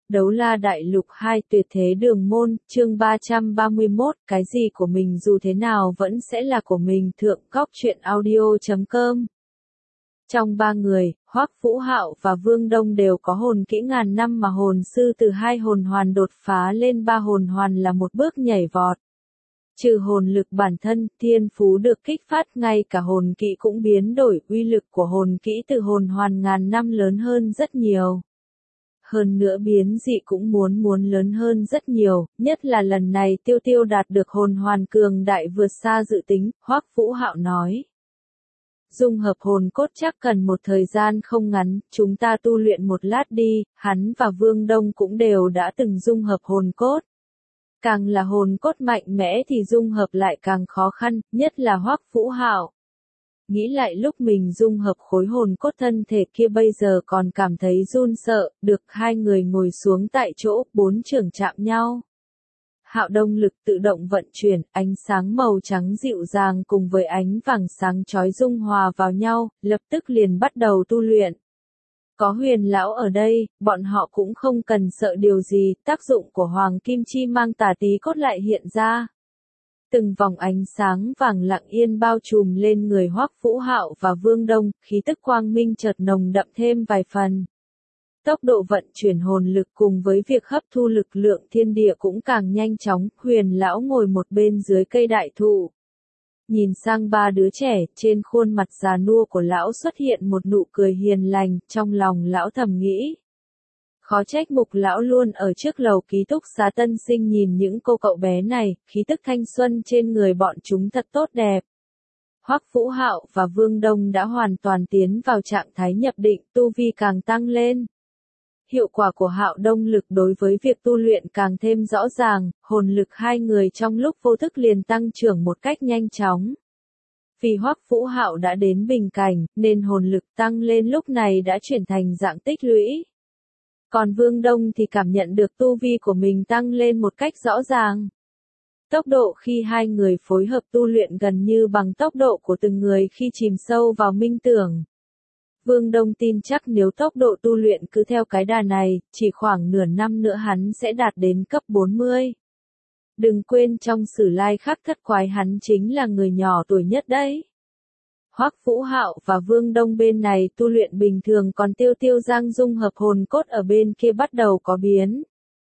Đấu La Đại Lục 2 Tuyệt Thế Đường Môn, chương 331, cái gì của mình dù thế nào vẫn sẽ là của mình. Thượng Cóc Truyện Audio.com. Trong ba người, Hoắc Vũ Hạo và Vương Đông đều có hồn kỹ ngàn năm mà hồn sư từ 2 hồn hoàn đột phá lên 3 hồn hoàn là một bước nhảy vọt. Trừ hồn lực bản thân, thiên phú được kích phát, ngay cả hồn kỹ cũng biến đổi, uy lực của hồn kỹ từ hồn hoàn ngàn năm lớn hơn rất nhiều. Hơn nữa biến dị cũng muốn lớn hơn rất nhiều, nhất là lần này Tiêu Tiêu đạt được hồn hoàn cường đại vượt xa dự tính, Hoắc Vũ Hạo nói. Dung hợp hồn cốt chắc cần một thời gian không ngắn, chúng ta tu luyện một lát đi. Hắn và Vương Đông cũng đều đã từng dung hợp hồn cốt. Càng là hồn cốt mạnh mẽ thì dung hợp lại càng khó khăn, nhất là Hoắc Vũ Hạo. Nghĩ lại lúc mình dung hợp khối hồn cốt, thân thể kia bây giờ còn cảm thấy run sợ, được hai người ngồi xuống tại chỗ, 4 trưởng chạm nhau. Hạo Đông lực tự động vận chuyển, ánh sáng màu trắng dịu dàng cùng với ánh vàng sáng chói dung hòa vào nhau, lập tức liền bắt đầu tu luyện. Có Huyền lão ở đây, bọn họ cũng không cần sợ điều gì, tác dụng của Hoàng Kim Chi mang tà tí cốt lại hiện ra. Từng vòng ánh sáng vàng lặng yên bao trùm lên người Hoắc Vũ Hạo và Vương Đông, khí tức quang minh chợt nồng đậm thêm vài phần. Tốc độ vận chuyển hồn lực cùng với việc hấp thu lực lượng thiên địa cũng càng nhanh chóng. Huyền lão ngồi một bên dưới cây đại thụ, nhìn sang ba đứa trẻ, trên khuôn mặt già nua của lão xuất hiện một nụ cười hiền lành, trong lòng lão thầm nghĩ. Khó trách Mục lão luôn ở trước lầu ký túc xá tân sinh nhìn những cô cậu bé này, khí tức thanh xuân trên người bọn chúng thật tốt đẹp. Hoắc Vũ Hạo và Vương Đông đã hoàn toàn tiến vào trạng thái nhập định, tu vi càng tăng lên. Hiệu quả của Hạo Đông lực đối với việc tu luyện càng thêm rõ ràng, hồn lực hai người trong lúc vô thức liền tăng trưởng một cách nhanh chóng. Vì Hoắc Vũ Hạo đã đến bình cảnh, nên hồn lực tăng lên lúc này đã chuyển thành dạng tích lũy. Còn Vương Đông thì cảm nhận được tu vi của mình tăng lên một cách rõ ràng. Tốc độ khi hai người phối hợp tu luyện gần như bằng tốc độ của từng người khi chìm sâu vào minh tưởng. Vương Đông tin chắc nếu tốc độ tu luyện cứ theo cái đà này, chỉ khoảng nửa năm nữa hắn sẽ đạt đến cấp 40. Đừng quên trong Sử Lai Khắc Thất Quái hắn chính là người nhỏ tuổi nhất đấy. Hoắc Vũ Hạo và Vương Đông bên này tu luyện bình thường, còn Tiêu Tiêu Giang dung hợp hồn cốt ở bên kia bắt đầu có biến.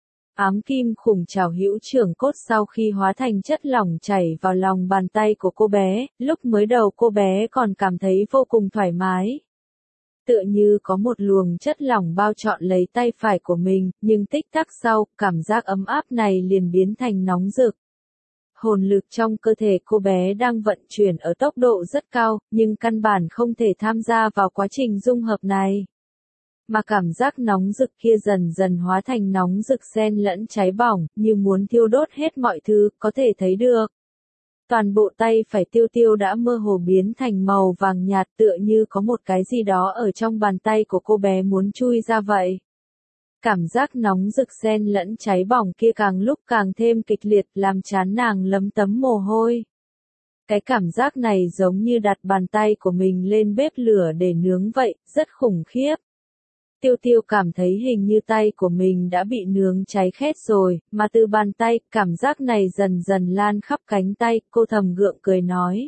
Ám kim khủng trảo hữu trưởng cốt sau khi hóa thành chất lỏng chảy vào lòng bàn tay của cô bé, lúc mới đầu cô bé còn cảm thấy vô cùng thoải mái. Tựa như có một luồng chất lỏng bao trọn lấy tay phải của mình, nhưng tích tắc sau, cảm giác ấm áp này liền biến thành nóng rực. Hồn lực trong cơ thể cô bé đang vận chuyển ở tốc độ rất cao, nhưng căn bản không thể tham gia vào quá trình dung hợp này. Mà cảm giác nóng rực kia dần dần hóa thành nóng rực xen lẫn cháy bỏng, như muốn thiêu đốt hết mọi thứ, có thể thấy được. Toàn bộ tay phải Tiêu Tiêu đã mơ hồ biến thành màu vàng nhạt, tựa như có một cái gì đó ở trong bàn tay của cô bé muốn chui ra vậy. Cảm giác nóng rực xen lẫn cháy bỏng kia càng lúc càng thêm kịch liệt, làm trán nàng lấm tấm mồ hôi. Cái cảm giác này giống như đặt bàn tay của mình lên bếp lửa để nướng vậy, rất khủng khiếp. Tiêu Tiêu cảm thấy hình như tay của mình đã bị nướng cháy khét rồi, mà từ bàn tay, cảm giác này dần dần lan khắp cánh tay, cô thầm gượng cười nói.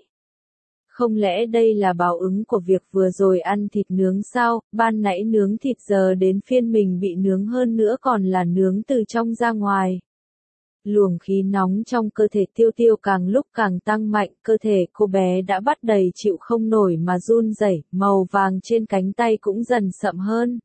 Không lẽ đây là báo ứng của việc vừa rồi ăn thịt nướng sao, ban nãy nướng thịt giờ đến phiên mình bị nướng, hơn nữa còn là nướng từ trong ra ngoài. Luồng khí nóng trong cơ thể Tiêu Tiêu càng lúc càng tăng mạnh, cơ thể cô bé đã bắt đầy chịu không nổi mà run rẩy, màu vàng trên cánh tay cũng dần sậm hơn.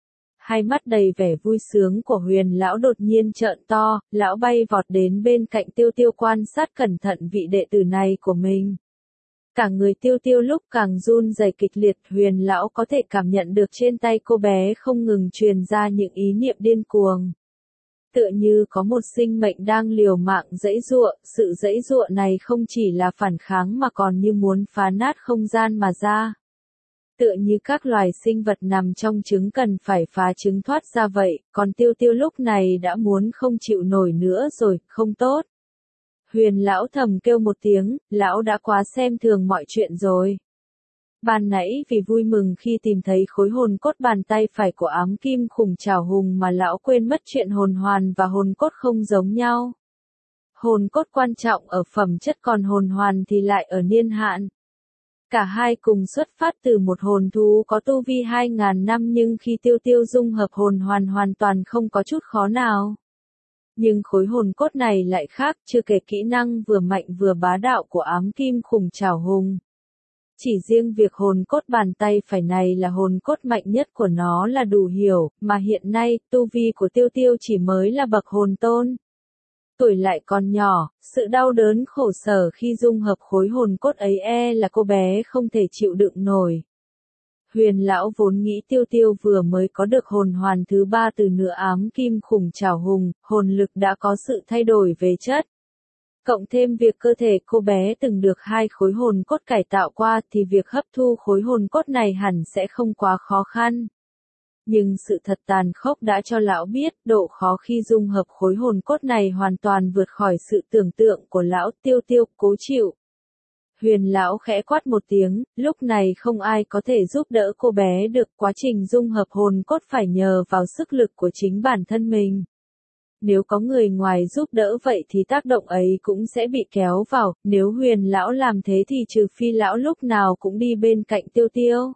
Hai mắt đầy vẻ vui sướng của Huyền lão đột nhiên trợn to, lão bay vọt đến bên cạnh Tiêu Tiêu quan sát cẩn thận vị đệ tử này của mình. Cả người Tiêu Tiêu lúc càng run rẩy kịch liệt, Huyền lão có thể cảm nhận được trên tay cô bé không ngừng truyền ra những ý niệm điên cuồng. Tựa như có một sinh mệnh đang liều mạng giãy giụa, sự giãy giụa này không chỉ là phản kháng mà còn như muốn phá nát không gian mà ra. Tựa như các loài sinh vật nằm trong trứng cần phải phá trứng thoát ra vậy, còn Tiêu Tiêu lúc này đã muốn không chịu nổi nữa rồi, không tốt. Huyền lão thầm kêu một tiếng, lão đã quá xem thường mọi chuyện rồi. Ban nãy vì vui mừng khi tìm thấy khối hồn cốt bàn tay phải của ám kim khủng trảo hùng mà lão quên mất chuyện hồn hoàn và hồn cốt không giống nhau. Hồn cốt quan trọng ở phẩm chất còn hồn hoàn thì lại ở niên hạn. Cả hai cùng xuất phát từ một hồn thú có tu vi 2.000 năm nhưng khi Tiêu Tiêu dung hợp hồn hoàn hoàn toàn không có chút khó nào. Nhưng khối hồn cốt này lại khác, chưa kể kỹ năng vừa mạnh vừa bá đạo của ám kim khủng trảo hùng. Chỉ riêng việc hồn cốt bàn tay phải này là hồn cốt mạnh nhất của nó là đủ hiểu, mà hiện nay, tu vi của Tiêu Tiêu chỉ mới là bậc hồn tôn. Tuổi lại còn nhỏ, sự đau đớn khổ sở khi dung hợp khối hồn cốt ấy là cô bé không thể chịu đựng nổi. Huyền lão vốn nghĩ Tiêu Tiêu vừa mới có được hồn hoàn thứ 3 từ nửa ám kim khủng trảo hùng, hồn lực đã có sự thay đổi về chất. Cộng thêm việc cơ thể cô bé từng được 2 khối hồn cốt cải tạo qua thì việc hấp thu khối hồn cốt này hẳn sẽ không quá khó khăn. Nhưng sự thật tàn khốc đã cho lão biết độ khó khi dung hợp khối hồn cốt này hoàn toàn vượt khỏi sự tưởng tượng của lão. Tiêu Tiêu cố chịu. Huyền lão khẽ quát một tiếng, lúc này không ai có thể giúp đỡ cô bé được, quá trình dung hợp hồn cốt phải nhờ vào sức lực của chính bản thân mình. Nếu có người ngoài giúp đỡ vậy thì tác động ấy cũng sẽ bị kéo vào, nếu huyền lão làm thế thì trừ phi lão lúc nào cũng đi bên cạnh Tiêu Tiêu.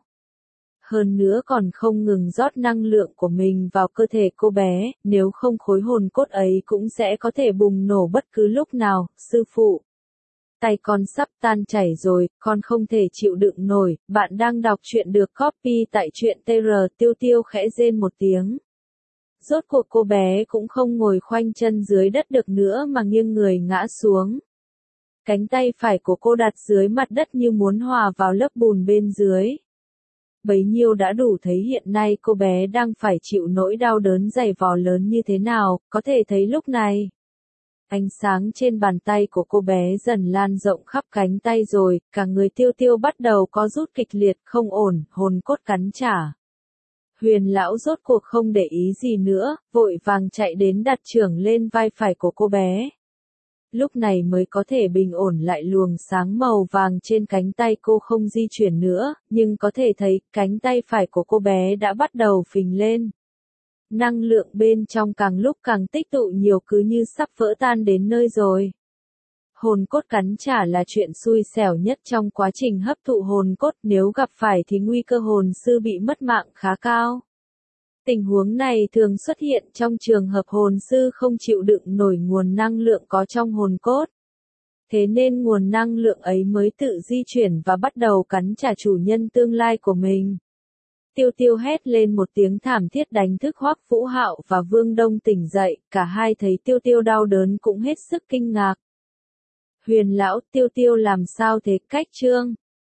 Hơn nữa còn không ngừng rót năng lượng của mình vào cơ thể cô bé, nếu không khối hồn cốt ấy cũng sẽ có thể bùng nổ bất cứ lúc nào. Sư phụ, tay con sắp tan chảy rồi, con không thể chịu đựng nổi. Bạn đang đọc truyện được copy tại truyện TR. Tiêu Tiêu khẽ rên một tiếng. Rốt cuộc cô bé cũng không ngồi khoanh chân dưới đất được nữa mà nghiêng người ngã xuống. Cánh tay phải của cô đặt dưới mặt đất như muốn hòa vào lớp bùn bên dưới. Bấy nhiêu đã đủ thấy hiện nay cô bé đang phải chịu nỗi đau đớn dày vò lớn như thế nào, có thể thấy lúc này. Ánh sáng trên bàn tay của cô bé dần lan rộng khắp cánh tay rồi, cả người Tiêu Tiêu bắt đầu có rút kịch liệt, không ổn, hồn cốt cắn trả. Huyền lão rốt cuộc không để ý gì nữa, vội vàng chạy đến đặt chưởng lên vai phải của cô bé. Lúc này mới có thể bình ổn lại luồng sáng màu vàng trên cánh tay cô không di chuyển nữa, nhưng có thể thấy cánh tay phải của cô bé đã bắt đầu phình lên. Năng lượng bên trong càng lúc càng tích tụ nhiều cứ như sắp vỡ tan đến nơi rồi. Hồn cốt cắn trả là chuyện xui xẻo nhất trong quá trình hấp thụ hồn cốt, nếu gặp phải thì nguy cơ hồn sư bị mất mạng khá cao. Tình huống này thường xuất hiện trong trường hợp hồn sư không chịu đựng nổi nguồn năng lượng có trong hồn cốt. Thế nên nguồn năng lượng ấy mới tự di chuyển và bắt đầu cắn trả chủ nhân tương lai của mình. Tiêu Tiêu hét lên một tiếng thảm thiết đánh thức Hoắc Vũ Hạo và Vương Đông tỉnh dậy, cả hai thấy Tiêu Tiêu đau đớn cũng hết sức kinh ngạc. Huyền lão, Tiêu Tiêu làm sao thế? Cách chương